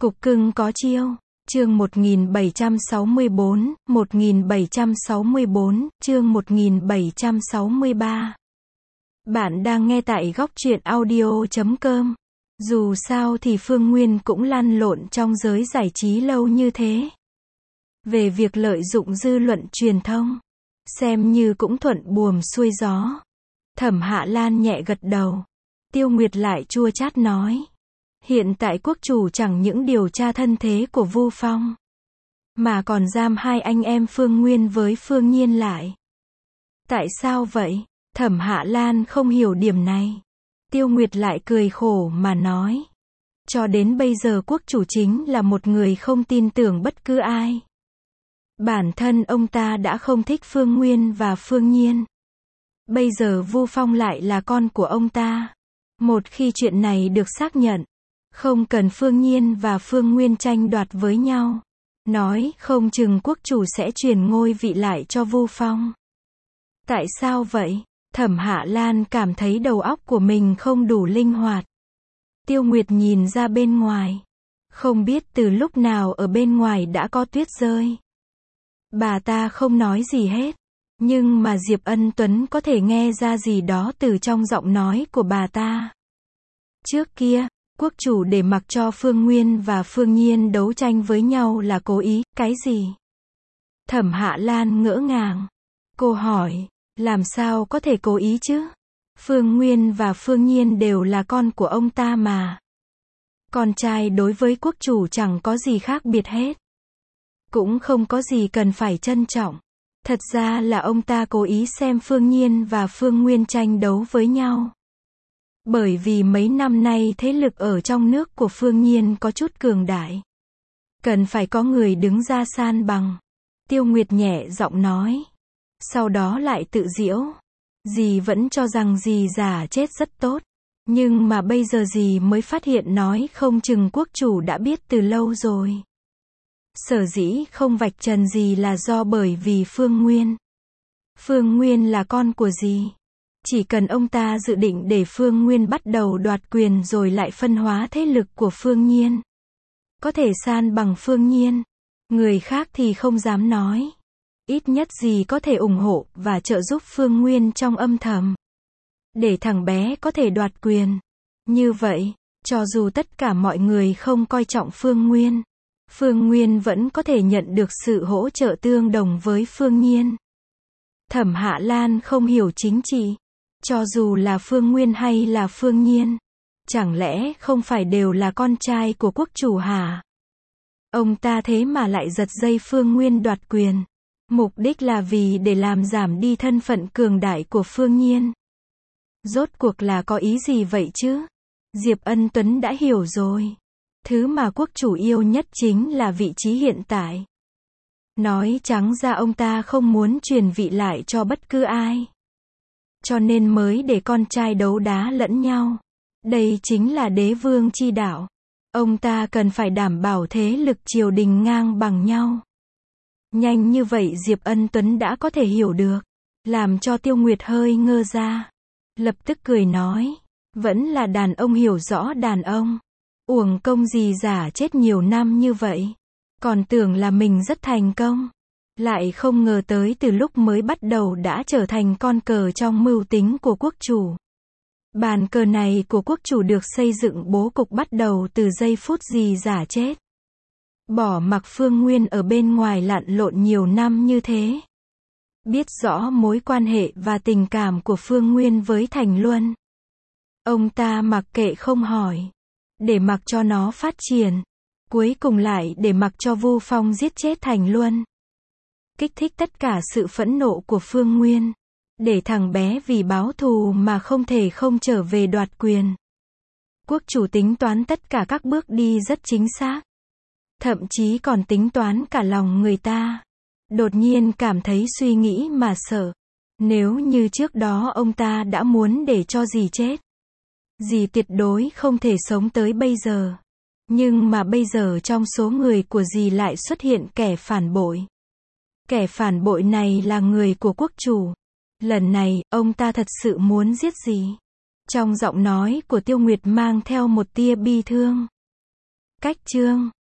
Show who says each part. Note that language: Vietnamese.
Speaker 1: Cục cưng có chiêu. Chương 1764, chương 1763. Bạn đang nghe tại góc truyện audio.com. Dù sao thì Phương Nguyên cũng lăn lộn trong giới giải trí lâu như thế. Về việc lợi dụng dư luận truyền thông, xem như cũng thuận buồm xuôi gió. Thẩm Hạ Lan nhẹ gật đầu. Tiêu Nguyệt lại chua chát nói. Hiện tại quốc chủ chẳng những điều tra thân thế của Vu Phong, mà còn giam hai anh em Phương Nguyên với Phương Nhiên lại. Tại sao vậy? Thẩm Hạ Lan không hiểu điểm này. Tiêu Nguyệt lại cười khổ mà nói. Cho đến bây giờ quốc chủ chính là một người không tin tưởng bất cứ ai. Bản thân ông ta đã không thích Phương Nguyên và Phương Nhiên. Bây giờ Vu Phong lại là con của ông ta. Một khi chuyện này được xác nhận, không cần Phương Nhiên và Phương Nguyên tranh đoạt với nhau, nói không chừng quốc chủ sẽ truyền ngôi vị lại cho Vu Phong. Tại sao vậy? Thẩm Hạ Lan cảm thấy đầu óc của mình không đủ linh hoạt. Tiêu Nguyệt nhìn ra bên ngoài. Không biết từ lúc nào ở bên ngoài đã có tuyết rơi. Bà ta không nói gì hết. Nhưng mà Diệp Ân Tuấn có thể nghe ra gì đó từ trong giọng nói của bà ta. Trước kia, quốc chủ để mặc cho Phương Nguyên và Phương Nhiên đấu tranh với nhau là cố ý, cái gì? Thẩm Hạ Lan ngỡ ngàng. Cô hỏi, làm sao có thể cố ý chứ? Phương Nguyên và Phương Nhiên đều là con của ông ta mà. Con trai đối với quốc chủ chẳng có gì khác biệt hết. Cũng không có gì cần phải trân trọng. Thật ra là ông ta cố ý xem Phương Nhiên và Phương Nguyên tranh đấu với nhau. Bởi vì mấy năm nay thế lực ở trong nước của Phương Nhiên có chút cường đại. Cần phải có người đứng ra san bằng. Tiêu Nguyệt nhẹ giọng nói. Sau đó lại tự giễu. Dì vẫn cho rằng dì già chết rất tốt. Nhưng mà bây giờ dì mới phát hiện nói không chừng quốc chủ đã biết từ lâu rồi. Sở dĩ không vạch trần dì là do bởi vì Phương Nguyên. Phương Nguyên là con của dì. Chỉ cần ông ta dự định để Phương Nguyên bắt đầu đoạt quyền rồi lại phân hóa thế lực của Phương Nhiên. Có thể san bằng Phương Nhiên. Người khác thì không dám nói. Ít nhất gì có thể ủng hộ và trợ giúp Phương Nguyên trong âm thầm. Để thằng bé có thể đoạt quyền. Như vậy, cho dù tất cả mọi người không coi trọng Phương Nguyên, Phương Nguyên vẫn có thể nhận được sự hỗ trợ tương đồng với Phương Nhiên. Thẩm Hạ Lan không hiểu chính trị. Cho dù là Phương Nguyên hay là Phương Nhiên, chẳng lẽ không phải đều là con trai của quốc chủ hả? Ông ta thế mà lại giật dây Phương Nguyên đoạt quyền. Mục đích là vì để làm giảm đi thân phận cường đại của Phương Nhiên. Rốt cuộc là có ý gì vậy chứ? Diệp Ân Tuấn đã hiểu rồi. Thứ mà quốc chủ yêu nhất chính là vị trí hiện tại. Nói trắng ra ông ta không muốn truyền vị lại cho bất cứ ai. Cho nên mới để con trai đấu đá lẫn nhau. Đây chính là đế vương chi đạo. Ông ta cần phải đảm bảo thế lực triều đình ngang bằng nhau. Nhanh như vậy Diệp Ân Tuấn đã có thể hiểu được. Làm cho Tiêu Nguyệt hơi ngơ ra. Lập tức cười nói. Vẫn là đàn ông hiểu rõ đàn ông. Uổng công gì giả chết nhiều năm như vậy. Còn tưởng là mình rất thành công. Lại không ngờ tới từ lúc mới bắt đầu đã trở thành con cờ trong mưu tính của quốc chủ. Bàn cờ này của quốc chủ được xây dựng bố cục bắt đầu từ giây phút gì giả chết. Bỏ mặc Phương Nguyên ở bên ngoài lặn lộn nhiều năm như thế. Biết rõ mối quan hệ và tình cảm của Phương Nguyên với Thành Luân. Ông ta mặc kệ không hỏi. Để mặc cho nó phát triển. Cuối cùng lại để mặc cho Vu Phong giết chết Thành Luân. Kích thích tất cả sự phẫn nộ của Phương Nguyên. Để thằng bé vì báo thù mà không thể không trở về đoạt quyền. Quốc chủ tính toán tất cả các bước đi rất chính xác. Thậm chí còn tính toán cả lòng người ta. Đột nhiên cảm thấy suy nghĩ mà sợ. Nếu như trước đó ông ta đã muốn để cho dì chết, dì tuyệt đối không thể sống tới bây giờ. Nhưng mà bây giờ trong số người của dì lại xuất hiện kẻ phản bội. Kẻ phản bội này là người của quốc chủ. Lần này, ông ta thật sự muốn giết dì. Trong giọng nói của Tiêu Nguyệt mang theo một tia bi thương. Cách chương